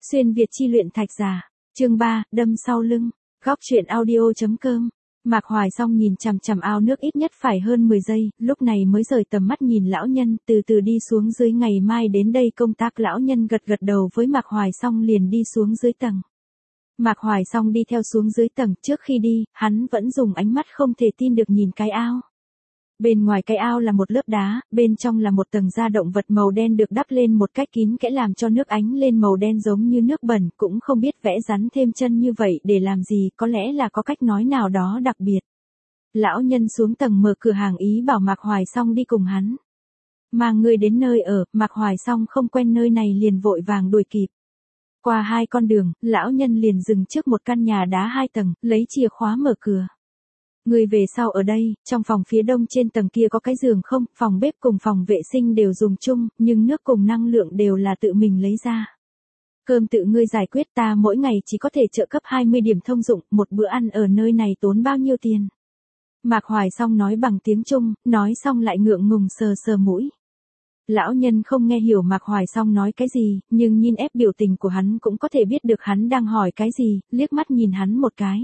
Xuyên Việt chi luyện thạch giả. Chương 3, đâm sau lưng. Góc truyện audio.com. Mạc Hoài Song nhìn chằm chằm ao nước ít nhất phải hơn 10 giây, lúc này mới rời tầm mắt nhìn lão nhân, từ từ đi xuống dưới. Ngày mai đến đây công tác. Lão nhân gật gật đầu với Mạc Hoài Song liền đi xuống dưới tầng. Mạc Hoài Song đi theo xuống dưới tầng, trước khi đi, hắn vẫn dùng ánh mắt không thể tin được nhìn cái ao. Bên ngoài cái ao là một lớp đá, bên trong là một tầng da động vật màu đen được đắp lên một cách kín kẽ làm cho nước ánh lên màu đen giống như nước bẩn, cũng không biết vẽ rắn thêm chân như vậy để làm gì, có lẽ là có cách nói nào đó đặc biệt. Lão nhân xuống tầng mở cửa hàng, ý bảo Mạc Hoài Song đi cùng hắn. Mang người đến nơi ở. Mạc Hoài Song không quen nơi này liền vội vàng đuổi kịp. Qua 2 con đường, lão nhân liền dừng trước một căn nhà đá 2 tầng, lấy chìa khóa mở cửa. Người về sau ở đây, trong phòng phía đông trên tầng kia có cái giường không, phòng bếp cùng phòng vệ sinh đều dùng chung, nhưng nước cùng năng lượng đều là tự mình lấy ra. Cơm tự ngươi giải quyết, ta mỗi ngày chỉ có thể trợ cấp 20 điểm thông dụng, một bữa ăn ở nơi này tốn bao nhiêu tiền? Mạc Hoài Song nói bằng tiếng Trung, nói xong lại ngượng ngùng sờ sờ mũi. Lão nhân không nghe hiểu Mạc Hoài Song nói cái gì, nhưng nhìn ép biểu tình của hắn cũng có thể biết được hắn đang hỏi cái gì, liếc mắt nhìn hắn một cái.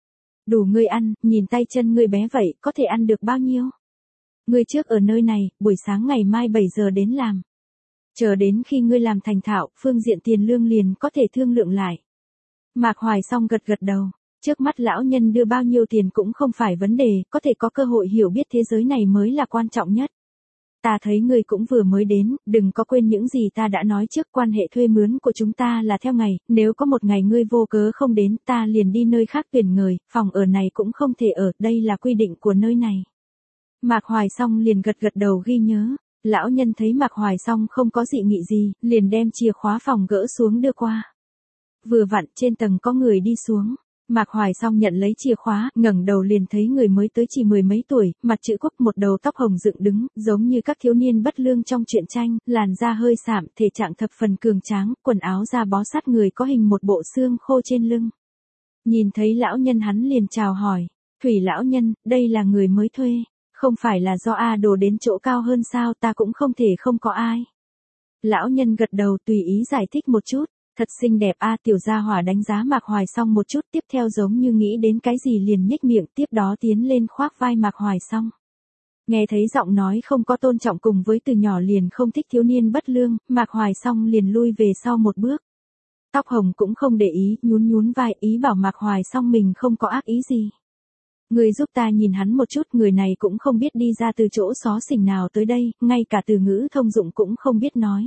Đủ ngươi ăn, nhìn tay chân ngươi bé vậy, có thể ăn được bao nhiêu? Ngươi trước ở nơi này, buổi sáng ngày mai 7 giờ đến làm. Chờ đến khi ngươi làm thành thạo, phương diện tiền lương liền có thể thương lượng lại. Mạc Hoài Song gật gật đầu. Trước mắt lão nhân đưa bao nhiêu tiền cũng không phải vấn đề, có thể có cơ hội hiểu biết thế giới này mới là quan trọng nhất. Ta thấy ngươi cũng vừa mới đến, đừng có quên những gì ta đã nói trước. Quan hệ thuê mướn của chúng ta là theo ngày, nếu có một ngày ngươi vô cớ không đến, ta liền đi nơi khác tuyển người, phòng ở này cũng không thể ở, đây là quy định của nơi này. Mạc Hoài Song liền gật gật đầu ghi nhớ. Lão nhân thấy Mạc Hoài Song không có dị nghị gì, liền đem chìa khóa phòng gỡ xuống đưa qua. Vừa vặn trên tầng có người đi xuống. Mạc Hoài Song nhận lấy chìa khóa, ngẩng đầu liền thấy người mới tới chỉ 10 mấy tuổi, mặt chữ quốc, một đầu tóc hồng dựng đứng, giống như các thiếu niên bất lương trong truyện tranh, làn da hơi sạm, thể trạng thập phần cường tráng, quần áo da bó sát người, có hình một bộ xương khô trên lưng. Nhìn thấy lão nhân hắn liền chào hỏi, Thủy lão nhân, đây là người mới thuê, không phải là do A Đồ đến chỗ cao hơn sao? Ta cũng không thể không có ai. Lão nhân gật đầu tùy ý giải thích một chút. Thật xinh đẹp a. Tiểu gia hỏa đánh giá Mạc Hoài Song một chút, tiếp theo giống như nghĩ đến cái gì liền nhếch miệng, tiếp đó tiến lên khoác vai Mạc Hoài Song. Nghe thấy giọng nói không có tôn trọng cùng với từ nhỏ liền không thích thiếu niên bất lương, Mạc Hoài Song liền lui về sau một bước. Tóc hồng cũng không để ý, nhún nhún vai, ý bảo Mạc Hoài Song mình không có ác ý gì. Người giúp ta nhìn hắn một chút, người này cũng không biết đi ra từ chỗ xó xỉnh nào tới đây, ngay cả từ ngữ thông dụng cũng không biết nói.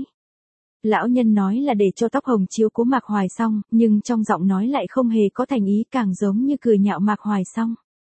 Lão nhân nói là để cho tóc hồng chiếu cố Mạc Hoài Song, nhưng trong giọng nói lại không hề có thành ý, càng giống như cười nhạo Mạc Hoài Song.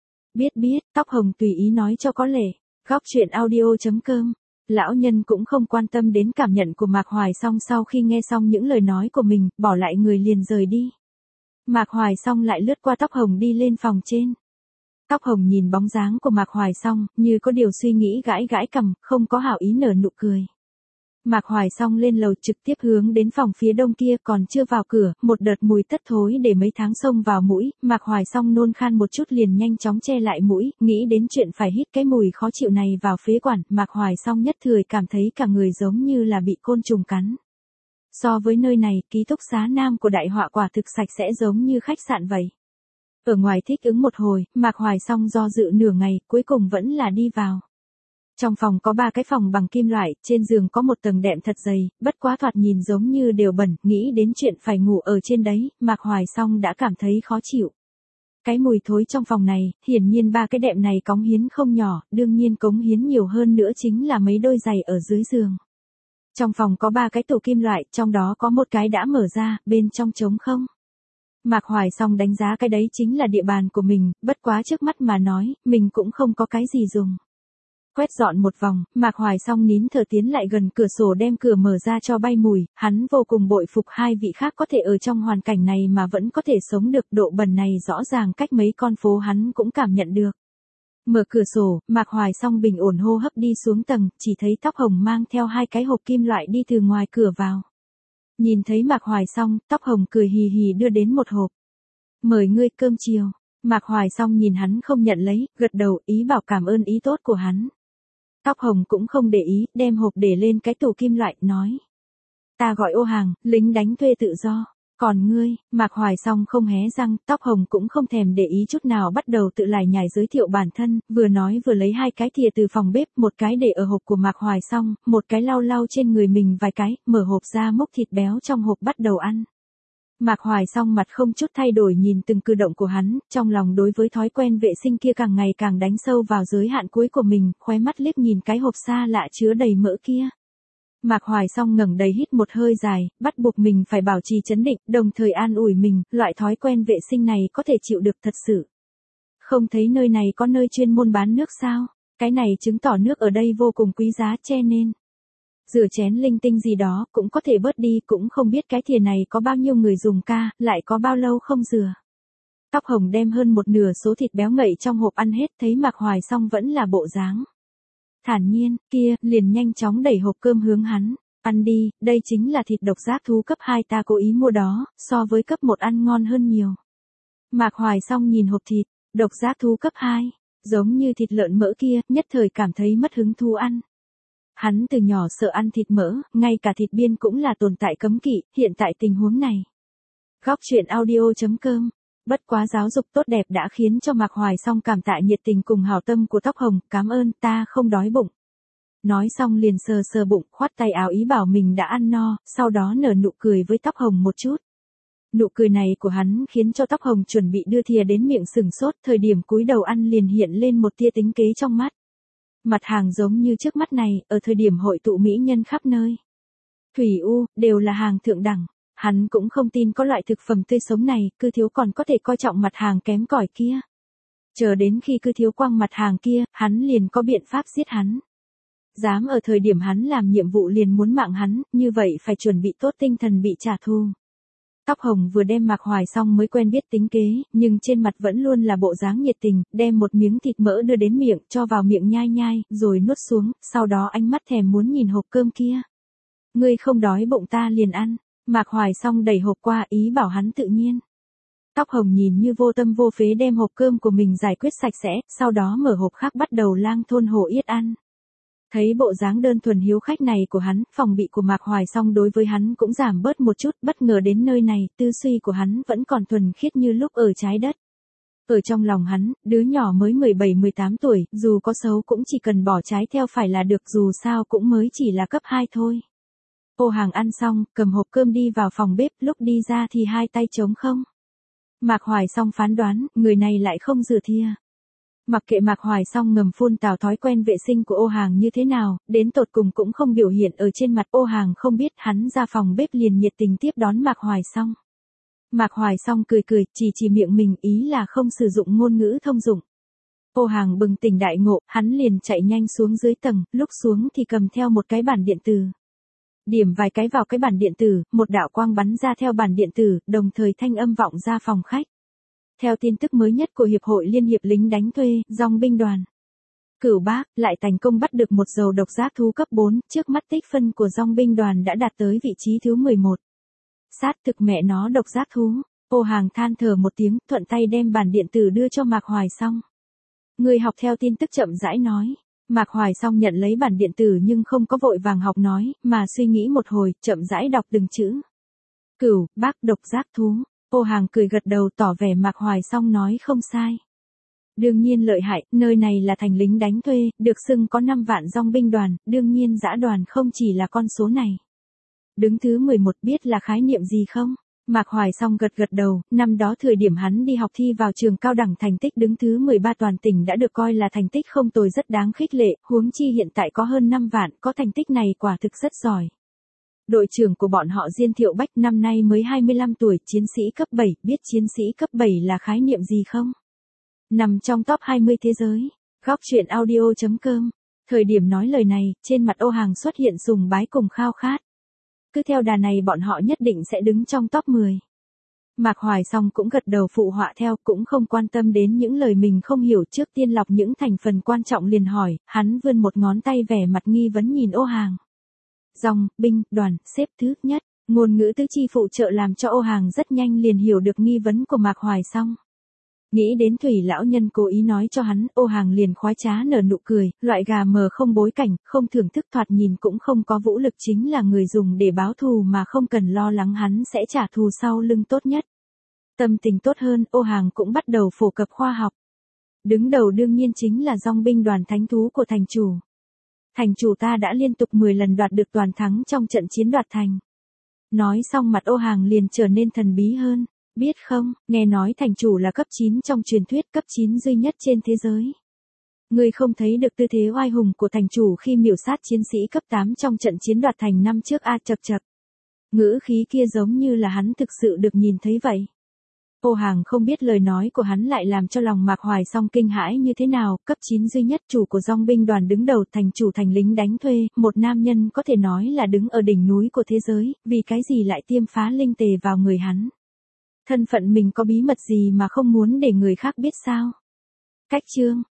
Biết, tóc hồng tùy ý nói cho có lệ. Góc truyện audio.com. Lão nhân cũng không quan tâm đến cảm nhận của Mạc Hoài Song, sau khi nghe xong những lời nói của mình, bỏ lại người liền rời đi. Mạc Hoài Song lại lướt qua tóc hồng đi lên phòng trên. Tóc hồng nhìn bóng dáng của Mạc Hoài Song, như có điều suy nghĩ, gãi gãi cằm, không có hảo ý nở nụ cười. Mạc Hoài Song lên lầu trực tiếp hướng đến phòng phía đông kia, còn chưa vào cửa, một đợt mùi tất thối để mấy tháng xông vào mũi, Mạc Hoài Song nôn khan một chút liền nhanh chóng che lại mũi, nghĩ đến chuyện phải hít cái mùi khó chịu này vào phế quản, Mạc Hoài Song nhất thời cảm thấy cả người giống như là bị côn trùng cắn. So với nơi này, ký túc xá nam của đại họa quả thực sạch sẽ giống như khách sạn vậy. Ở ngoài thích ứng một hồi, Mạc Hoài Song do dự nửa ngày, cuối cùng vẫn là đi vào. Trong phòng có 3 cái phòng bằng kim loại, trên giường có một tầng đệm thật dày, bất quá thoạt nhìn giống như đều bẩn, nghĩ đến chuyện phải ngủ ở trên đấy, Mạc Hoài Song đã cảm thấy khó chịu. Cái mùi thối trong phòng này, hiển nhiên 3 cái đệm này cống hiến không nhỏ, đương nhiên cống hiến nhiều hơn nữa chính là mấy đôi giày ở dưới giường. Trong phòng có 3 cái tủ kim loại, trong đó có một cái đã mở ra, bên trong trống không. Mạc Hoài Song đánh giá cái đấy chính là địa bàn của mình, bất quá trước mắt mà nói, mình cũng không có cái gì dùng. Quét dọn một vòng, Mạc Hoài Song nín thở tiến lại gần cửa sổ đem cửa mở ra cho bay mùi, hắn vô cùng bội phục 2 vị khác có thể ở trong hoàn cảnh này mà vẫn có thể sống được, độ bẩn này rõ ràng cách mấy con phố hắn cũng cảm nhận được. Mở cửa sổ, Mạc Hoài Song bình ổn hô hấp đi xuống tầng, chỉ thấy tóc hồng mang theo 2 cái hộp kim loại đi từ ngoài cửa vào. Nhìn thấy Mạc Hoài Song, tóc hồng cười hì hì đưa đến một hộp. Mời ngươi cơm chiều. Mạc Hoài Song nhìn hắn không nhận lấy, gật đầu ý bảo cảm ơn ý tốt của hắn. Tóc hồng cũng không để ý, đem hộp để lên cái tủ kim loại, nói. Ta gọi Ô Hàng, lính đánh thuê tự do. Còn ngươi, Mạc Hoài Song không hé răng, tóc hồng cũng không thèm để ý chút nào bắt đầu tự lải nhải giới thiệu bản thân, vừa nói vừa lấy 2 cái thìa từ phòng bếp, một cái để ở hộp của Mạc Hoài Song, một cái lau lau trên người mình vài cái, mở hộp ra múc thịt béo trong hộp bắt đầu ăn. Mạc Hoài Song mặt không chút thay đổi nhìn từng cử động của hắn, trong lòng đối với thói quen vệ sinh kia càng ngày càng đánh sâu vào giới hạn cuối của mình, khóe mắt liếc nhìn cái hộp xa lạ chứa đầy mỡ kia. Mạc Hoài Song ngẩng đầy hít một hơi dài, bắt buộc mình phải bảo trì trấn định, đồng thời an ủi mình, loại thói quen vệ sinh này có thể chịu được thật sự. Không thấy nơi này có nơi chuyên môn bán nước sao? Cái này chứng tỏ nước ở đây vô cùng quý giá che nên. Rửa chén linh tinh gì đó cũng có thể bớt đi, cũng không biết cái thìa này có bao nhiêu người dùng ca, lại có bao lâu không rửa. Tóc hồng đem hơn một nửa số thịt béo ngậy trong hộp ăn hết, thấy Mạc Hoài Song vẫn là bộ dáng thản nhiên, kia, liền nhanh chóng đẩy hộp cơm hướng hắn. Ăn đi, đây chính là thịt độc giác thú cấp 2 ta cố ý mua đó, so với cấp 1 ăn ngon hơn nhiều. Mạc Hoài Song nhìn hộp thịt, độc giác thú cấp 2, giống như thịt lợn mỡ kia, nhất thời cảm thấy mất hứng thú ăn. Hắn từ nhỏ sợ ăn thịt mỡ, ngay cả thịt biên cũng là tồn tại cấm kỵ, hiện tại tình huống này. Góc truyện audio.com. Bất quá giáo dục tốt đẹp đã khiến cho Mạc Hoài Song cảm tạ nhiệt tình cùng hảo tâm của tóc hồng, cảm ơn, ta không đói bụng. Nói xong liền sờ sờ bụng, khoát tay áo ý bảo mình đã ăn no, sau đó nở nụ cười với tóc hồng một chút. Nụ cười này của hắn khiến cho tóc hồng chuẩn bị đưa thìa đến miệng sừng sốt, thời điểm cúi đầu ăn liền hiện lên một tia tính kế trong mắt. Mặt hàng giống như trước mắt này, ở thời điểm hội tụ mỹ nhân khắp nơi. Thủy U, đều là hàng thượng đẳng. Hắn cũng không tin có loại thực phẩm tươi sống này, Cư Thiếu còn có thể coi trọng mặt hàng kém cỏi kia. Chờ đến khi Cư Thiếu quăng mặt hàng kia, hắn liền có biện pháp giết hắn. Dám ở thời điểm hắn làm nhiệm vụ liền muốn mạng hắn, như vậy phải chuẩn bị tốt tinh thần bị trả thù. Tóc hồng vừa đem Mạc Hoài Song mới quen biết tính kế, nhưng trên mặt vẫn luôn là bộ dáng nhiệt tình, đem một miếng thịt mỡ đưa đến miệng, cho vào miệng nhai nhai, rồi nuốt xuống, sau đó ánh mắt thèm muốn nhìn hộp cơm kia. Ngươi không đói bụng ta liền ăn. Mạc Hoài Song đẩy hộp qua, ý bảo hắn tự nhiên. Tóc hồng nhìn như vô tâm vô phế đem hộp cơm của mình giải quyết sạch sẽ, sau đó mở hộp khác bắt đầu lang thôn hổ yết ăn. Thấy bộ dáng đơn thuần hiếu khách này của hắn, phòng bị của Mạc Hoài Song đối với hắn cũng giảm bớt một chút, bất ngờ đến nơi này, tư suy của hắn vẫn còn thuần khiết như lúc ở trái đất. Ở trong lòng hắn, đứa nhỏ mới 17-18 tuổi, dù có xấu cũng chỉ cần bỏ trái theo phải là được, dù sao cũng mới chỉ là cấp 2 thôi. Ô Hàng ăn xong, cầm hộp cơm đi vào phòng bếp, lúc đi ra thì hai tay trống không. Mạc Hoài Song phán đoán, người này lại không rửa thìa. Mặc kệ Mạc Hoài Song ngầm phun tào thói quen vệ sinh của Ô Hàng như thế nào, đến tột cùng cũng không biểu hiện ở trên mặt. Ô Hàng không biết, hắn ra phòng bếp liền nhiệt tình tiếp đón Mạc Hoài Song. Mạc Hoài Song cười cười, chỉ miệng mình, ý là không sử dụng ngôn ngữ thông dụng. Ô Hàng bừng tỉnh đại ngộ, hắn liền chạy nhanh xuống dưới tầng, lúc xuống thì cầm theo một cái bản điện tử. Điểm vài cái vào cái bản điện tử, một đạo quang bắn ra theo bản điện tử, đồng thời thanh âm vọng ra phòng khách. Theo tin tức mới nhất của Hiệp hội Liên hiệp lính đánh thuê, dòng binh đoàn. Cửu Bác, lại thành công bắt được một dầu độc giác thú cấp 4, trước mắt tích phân của dòng binh đoàn đã đạt tới vị trí thứ 11. Sát thực mẹ nó độc giác thú. Ô Hàng than thở một tiếng, thuận tay đem bản điện tử đưa cho Mạc Hoài Song. Người học theo tin tức chậm rãi nói. Mạc Hoài Song nhận lấy bản điện tử nhưng không có vội vàng học nói, mà suy nghĩ một hồi, chậm rãi đọc từng chữ. Cửu Bác độc giác thú. Ô Hàng cười gật đầu tỏ vẻ Mạc Hoài Song nói không sai. Đương nhiên lợi hại, nơi này là thành lính đánh thuê, được xưng có 5 vạn dòng binh đoàn, đương nhiên dã đoàn không chỉ là con số này. Đứng thứ 11 biết là khái niệm gì không? Mạc Hoài Song gật gật đầu, năm đó thời điểm hắn đi học thi vào trường cao đẳng thành tích đứng thứ 13 toàn tỉnh đã được coi là thành tích không tồi rất đáng khích lệ, huống chi hiện tại có hơn 5 vạn, có thành tích này quả thực rất giỏi. Đội trưởng của bọn họ Diên Thiệu Bách năm nay mới 25 tuổi, chiến sĩ cấp 7, biết chiến sĩ cấp 7 là khái niệm gì không? Nằm trong top 20 thế giới. Góc truyện audio.com. Thời điểm nói lời này, trên mặt Ô Hàng xuất hiện sùng bái cùng khao khát. Cứ theo đà này bọn họ nhất định sẽ đứng trong top 10. Mạc Hoài Song cũng gật đầu phụ họa theo, cũng không quan tâm đến những lời mình không hiểu, trước tiên lọc những thành phần quan trọng liền hỏi, hắn vươn một ngón tay vẻ mặt nghi vấn nhìn Ô Hàng. Dòng binh đoàn xếp thứ nhất, ngôn ngữ tứ chi phụ trợ làm cho Ô Hàng rất nhanh liền hiểu được nghi vấn của Mạc Hoài Song. Nghĩ đến Thủy lão nhân cố ý nói cho hắn, Ô Hàng liền khoái trá nở nụ cười, loại gà mờ không bối cảnh, không thưởng thức thoạt nhìn cũng không có vũ lực chính là người dùng để báo thù mà không cần lo lắng hắn sẽ trả thù sau lưng tốt nhất. Tâm tình tốt hơn, Ô Hàng cũng bắt đầu phổ cập khoa học. Đứng đầu đương nhiên chính là dòng binh đoàn thánh thú của thành chủ. Thành chủ ta đã liên tục 10 lần đoạt được toàn thắng trong trận chiến đoạt thành. Nói xong mặt Ô Hàng liền trở nên thần bí hơn. Biết không, nghe nói thành chủ là cấp 9 trong truyền thuyết, cấp 9 duy nhất trên thế giới. Ngươi không thấy được tư thế oai hùng của thành chủ khi miểu sát chiến sĩ cấp 8 trong trận chiến đoạt thành năm trước a chập chập. Ngữ khí kia giống như là hắn thực sự được nhìn thấy vậy. Ô Hàng không biết lời nói của hắn lại làm cho lòng Mạc Hoài Song kinh hãi như thế nào, cấp 9 duy nhất chủ của dòng binh đoàn đứng đầu, thành chủ thành lính đánh thuê, một nam nhân có thể nói là đứng ở đỉnh núi của thế giới, vì cái gì lại tiêm phá linh tề vào người hắn. Thân phận mình có bí mật gì mà không muốn để người khác biết sao? Cách chương